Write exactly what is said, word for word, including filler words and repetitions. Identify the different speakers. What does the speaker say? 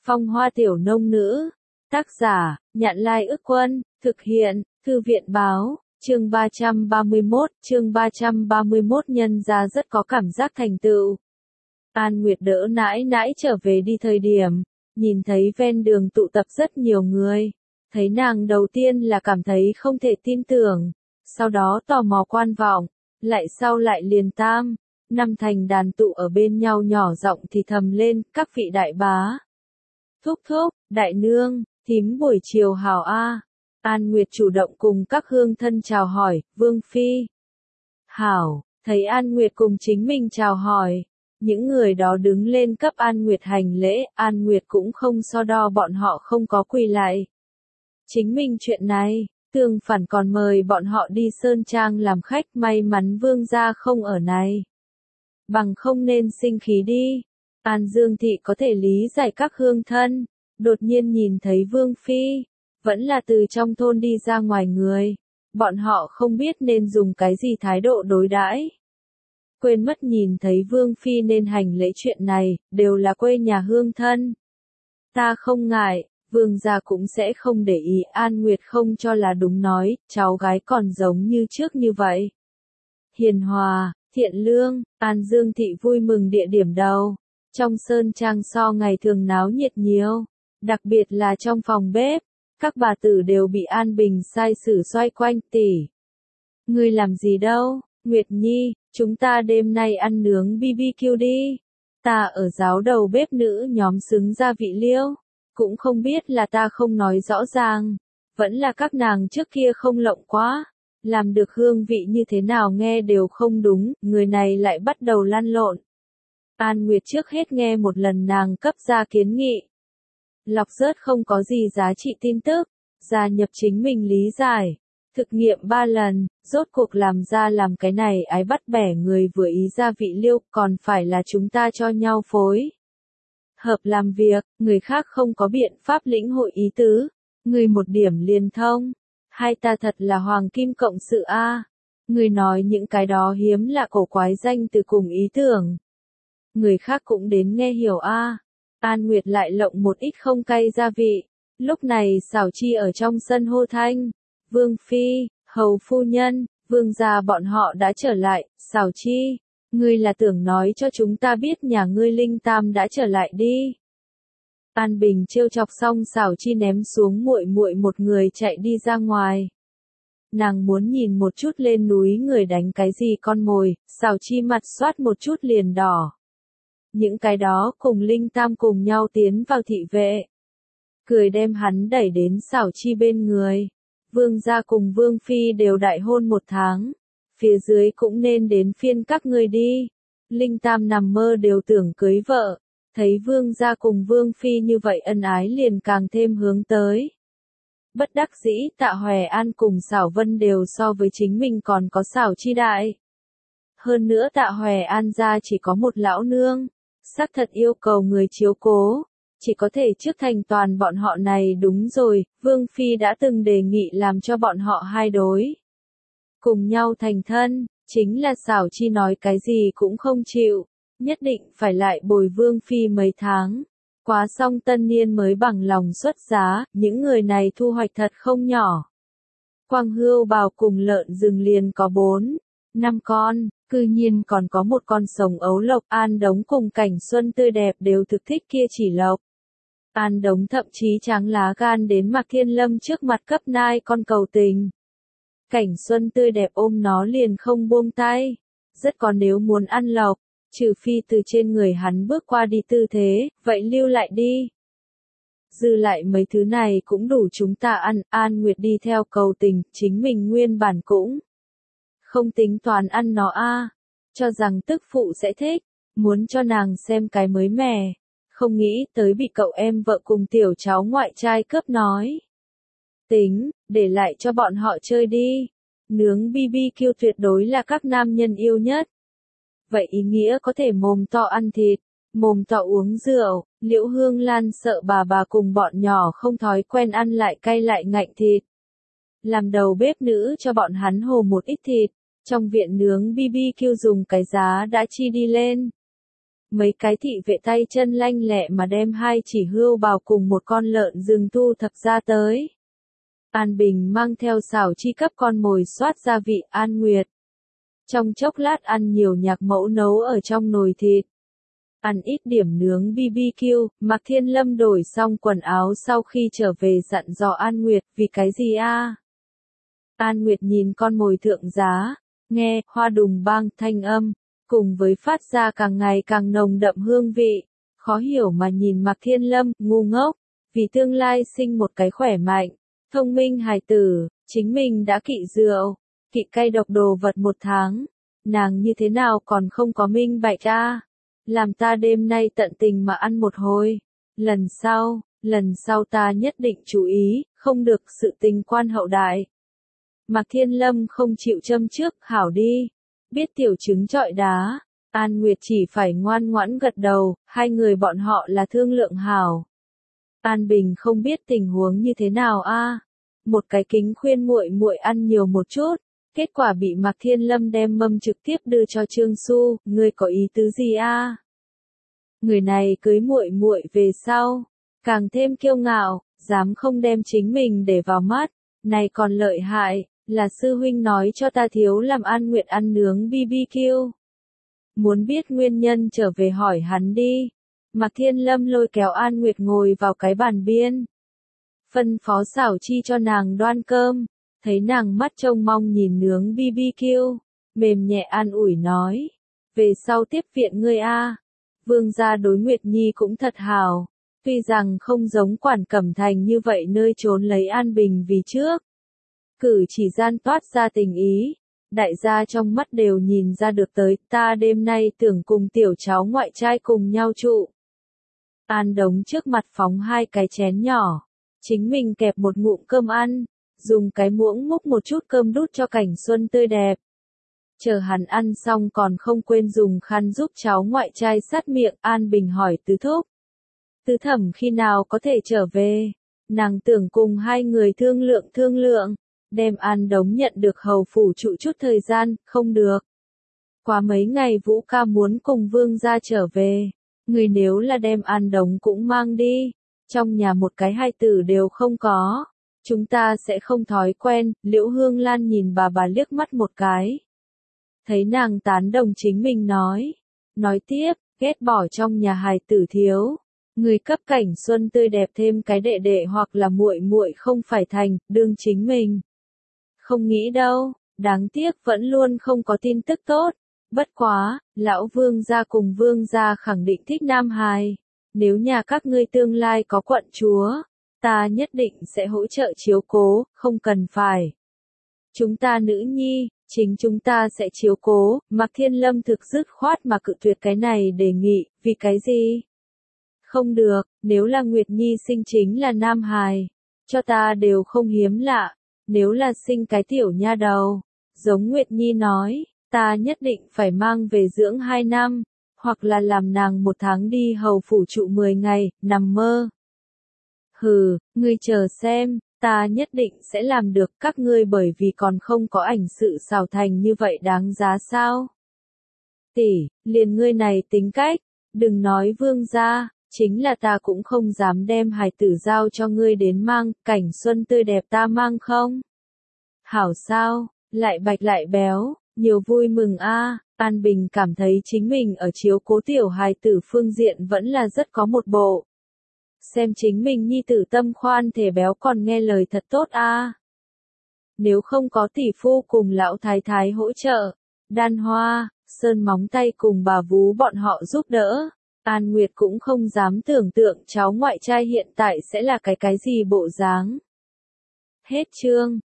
Speaker 1: Phong hoa tiểu nông nữ. Tác giả, Nhạn Lai Ức Quân, thực hiện, Thư viện báo, chương ba trăm ba mươi mốt, chương ba trăm ba mươi mốt nhân ra rất có cảm giác thành tựu. An Nguyệt đỡ nãi nãi trở về đi thời điểm, nhìn thấy ven đường tụ tập rất nhiều người, thấy nàng đầu tiên là cảm thấy không thể tin tưởng, sau đó tò mò quan vọng, lại sau lại liền tam, năm thành đàn tụ ở bên nhau nhỏ giọng thì thầm lên, các vị đại bá. Thúc thúc, đại nương, thím buổi chiều hào a. An Nguyệt chủ động cùng các hương thân chào hỏi, Vương Phi. Hảo, thấy An Nguyệt cùng chính mình chào hỏi. Những người đó đứng lên cấp An Nguyệt hành lễ, An Nguyệt cũng không so đo bọn họ không có quỳ lại. Chính mình chuyện này, tương phản còn mời bọn họ đi Sơn Trang làm khách, may mắn Vương gia không ở này. Bằng không nên sinh khí đi. An Dương Thị có thể lý giải các hương thân, đột nhiên nhìn thấy Vương Phi, vẫn là từ trong thôn đi ra ngoài người, bọn họ không biết nên dùng cái gì thái độ đối đãi. Quên mất nhìn thấy Vương Phi nên hành lễ chuyện này, đều là quê nhà hương thân. Ta không ngại, Vương gia cũng sẽ không để ý. An Nguyệt không cho là đúng nói, cháu gái còn giống như trước như vậy. Hiền hòa, thiện lương, An Dương Thị vui mừng địa điểm đầu. Trong Sơn Trang so ngày thường náo nhiệt nhiều, đặc biệt là trong phòng bếp, các bà tử đều bị An Bình sai sử xoay quanh. Tỷ, ngươi làm gì đâu? Nguyệt Nhi, chúng ta đêm nay ăn nướng bi bi kiu đi. Ta ở giáo đầu bếp nữ nhóm xứng gia vị liêu, cũng không biết là ta không nói rõ ràng, vẫn là các nàng trước kia không lộng quá, làm được hương vị như thế nào nghe đều không đúng, người này lại bắt đầu lăn lộn. An Nguyệt trước hết nghe một lần nàng cấp ra kiến nghị. Lọc rớt không có gì giá trị tin tức, gia nhập chính mình lý giải. Thực nghiệm ba lần, rốt cuộc làm ra làm cái này ái bắt bẻ người vừa ý gia vị liêu, còn phải là chúng ta cho nhau phối. Hợp làm việc, người khác không có biện pháp lĩnh hội ý tứ, người một điểm liền thông. Hai ta thật là hoàng kim cộng sự a. Người nói những cái đó hiếm lạ cổ quái danh từ cùng ý tưởng. Người khác cũng đến nghe hiểu a. An Nguyệt lại lộng một ít không cay gia vị. Lúc này xảo chi ở trong sân hô thanh. Vương Phi, hầu phu nhân, vương gia bọn họ đã trở lại. Xảo chi, ngươi là tưởng nói cho chúng ta biết nhà ngươi Linh Tam đã trở lại đi. An Bình trêu chọc xong xảo chi ném xuống muội muội một người chạy đi ra ngoài. Nàng muốn nhìn một chút lên núi người đánh cái gì con mồi, xảo chi mặt xoát một chút liền đỏ. Những cái đó cùng Linh Tam cùng nhau tiến vào thị vệ. Cười đem hắn đẩy đến xảo chi bên người. Vương gia cùng Vương Phi đều đại hôn một tháng. Phía dưới cũng nên đến phiên các ngươi đi. Linh Tam nằm mơ đều tưởng cưới vợ. Thấy Vương gia cùng Vương Phi như vậy ân ái liền càng thêm hướng tới. Bất đắc dĩ Tạ Hòe An cùng Xảo Vân đều so với chính mình còn có xảo chi đại. Hơn nữa Tạ Hòe An gia chỉ có một lão nương. Xác thật yêu cầu người chiếu cố, chỉ có thể trước thành toàn bọn họ này. Đúng rồi, Vương Phi đã từng đề nghị làm cho bọn họ hai đối cùng nhau thành thân, chính là xảo chi nói cái gì cũng không chịu, nhất định phải lại bồi Vương Phi mấy tháng, quá xong tân niên mới bằng lòng xuất giá. Những người này thu hoạch thật không nhỏ. Quang Hưu Bào cùng lợn rừng liền có bốn, năm con. Cư nhiên còn có một con sồng ấu lộc. An Đống cùng Cảnh Xuân tươi đẹp đều thực thích kia chỉ lộc. An Đống thậm chí tráng lá gan đến Mạc Thiên Lâm trước mặt cấp nai con cầu tình. Cảnh Xuân tươi đẹp ôm nó liền không buông tay. Rất có nếu muốn ăn lộc, trừ phi từ trên người hắn bước qua đi tư thế, vậy lưu lại đi. Dư lại mấy thứ này cũng đủ chúng ta ăn. An Nguyệt đi theo cầu tình, chính mình nguyên bản cũng không tính toán ăn nó a, cho rằng tức phụ sẽ thích, muốn cho nàng xem cái mới mẻ, không nghĩ tới bị cậu em vợ cùng tiểu cháu ngoại trai cướp nói. Tính, để lại cho bọn họ chơi đi, nướng bi bi kiu tuyệt đối là các nam nhân yêu nhất. Vậy ý nghĩa có thể mồm to ăn thịt, mồm to uống rượu. Liễu Hương Lan sợ bà bà cùng bọn nhỏ không thói quen ăn lại cay lại ngạnh thịt. Làm đầu bếp nữ cho bọn hắn hồ một ít thịt. Trong viện nướng bi bi kiu dùng cái giá đã chi đi lên. Mấy cái thị vệ tay chân lanh lẹ mà đem hai chỉ hươu bào cùng một con lợn rừng thu thập ra tới. An Bình mang theo xào chi cấp con mồi xoát gia vị An Nguyệt. Trong chốc lát ăn nhiều nhạc mẫu nấu ở trong nồi thịt. Ăn ít điểm nướng bê bê kiu, Mạc Thiên Lâm đổi xong quần áo sau khi trở về dặn dò An Nguyệt, vì cái gì a? An Nguyệt nhìn con mồi thượng giá, nghe, hoa đùng bang thanh âm, cùng với phát ra càng ngày càng nồng đậm hương vị, khó hiểu mà nhìn Mạc Thiên Lâm, ngu ngốc, vì tương lai sinh một cái khỏe mạnh, thông minh hài tử, chính mình đã kỵ rượu, kỵ cay độc đồ vật một tháng, nàng như thế nào còn không có minh bạch a? Làm ta đêm nay tận tình mà ăn một hồi, lần sau, lần sau ta nhất định chú ý, không được sự tình quan hậu đại. Mạc Thiên Lâm không chịu châm trước, hảo đi, biết tiểu trứng trọi đá, An Nguyệt chỉ phải ngoan ngoãn gật đầu, hai người bọn họ là thương lượng hảo. An Bình không biết tình huống như thế nào a, một cái kính khuyên muội muội ăn nhiều một chút, kết quả bị Mạc Thiên Lâm đem mâm trực tiếp đưa cho Trương Xu, ngươi có ý tứ gì a? Người này cưới muội muội về sau, càng thêm kiêu ngạo, dám không đem chính mình để vào mắt, này còn lợi hại, là sư huynh nói cho ta thiếu làm An Nguyệt ăn nướng bê bê kiu. Muốn biết nguyên nhân trở về hỏi hắn đi. Mạc Thiên Lâm lôi kéo An Nguyệt ngồi vào cái bàn biên. Phân phó xảo chi cho nàng đoan cơm, thấy nàng mắt trông mong nhìn nướng bê bê kiu, mềm nhẹ an ủi nói, về sau tiếp viện ngươi a. Vương gia đối Nguyệt Nhi cũng thật hào, tuy rằng không giống Quản Cẩm Thành như vậy nơi trốn lấy An Bình vì trước. Cử chỉ gian toát ra tình ý, đại gia trong mắt đều nhìn ra được tới, ta đêm nay tưởng cùng tiểu cháu ngoại trai cùng nhau trụ. An Đống trước mặt phóng hai cái chén nhỏ, chính mình kẹp một ngụm cơm ăn, dùng cái muỗng múc một chút cơm đút cho Cảnh Xuân tươi đẹp. Chờ hắn ăn xong còn không quên dùng khăn giúp cháu ngoại trai sát miệng, An Bình hỏi Tứ Thúc. Tứ Thẩm khi nào có thể trở về? Nàng tưởng cùng hai người thương lượng thương lượng, đem An Đống nhận được hầu phủ trụ chút thời gian, không được. Qua mấy ngày Vũ ca muốn cùng Vương gia trở về, người nếu là đem An Đống cũng mang đi, trong nhà một cái hai tử đều không có, chúng ta sẽ không thói quen. Liễu Hương Lan nhìn bà bà liếc mắt một cái. Thấy nàng tán đồng chính mình nói, nói tiếp, ghét bỏ trong nhà hài tử thiếu, người cấp Cảnh Xuân tươi đẹp thêm cái đệ đệ hoặc là muội muội không phải thành, đương chính mình. Không nghĩ đâu, đáng tiếc vẫn luôn không có tin tức tốt, bất quá, lão Vương gia cùng Vương gia khẳng định thích nam hài, nếu nhà các ngươi tương lai có quận chúa, ta nhất định sẽ hỗ trợ chiếu cố, không cần phải. Chúng ta nữ nhi, chính chúng ta sẽ chiếu cố. Mạc Thiên Lâm thực dứt khoát mà cự tuyệt cái này đề nghị, vì cái gì? Không được, nếu là Nguyệt Nhi sinh chính là nam hài, cho ta đều không hiếm lạ, nếu là sinh cái tiểu nha đầu, giống Nguyệt Nhi nói, ta nhất định phải mang về dưỡng hai năm, hoặc là làm nàng một tháng đi hầu phủ trụ mười ngày, nằm mơ. Hừ, ngươi chờ xem. Ta nhất định sẽ làm được, các ngươi bởi vì còn không có ảnh sự xào thành như vậy đáng giá sao? Tỷ, liền ngươi này tính cách, đừng nói Vương gia, chính là ta cũng không dám đem hài tử giao cho ngươi đến mang, Cảnh Xuân tươi đẹp ta mang không? Hảo sao, lại bạch lại béo, nhiều vui mừng a. An Bình cảm thấy chính mình ở chiếu cố tiểu hài tử phương diện vẫn là rất có một bộ. Xem chính mình nhi tử tâm khoan thể béo còn nghe lời thật tốt a. Nếu không có tỷ phu cùng lão thái thái hỗ trợ, Đan Hoa, Sơn móng tay cùng bà vú bọn họ giúp đỡ, An Nguyệt cũng không dám tưởng tượng cháu ngoại trai hiện tại sẽ là cái cái gì bộ dáng. Hết chương.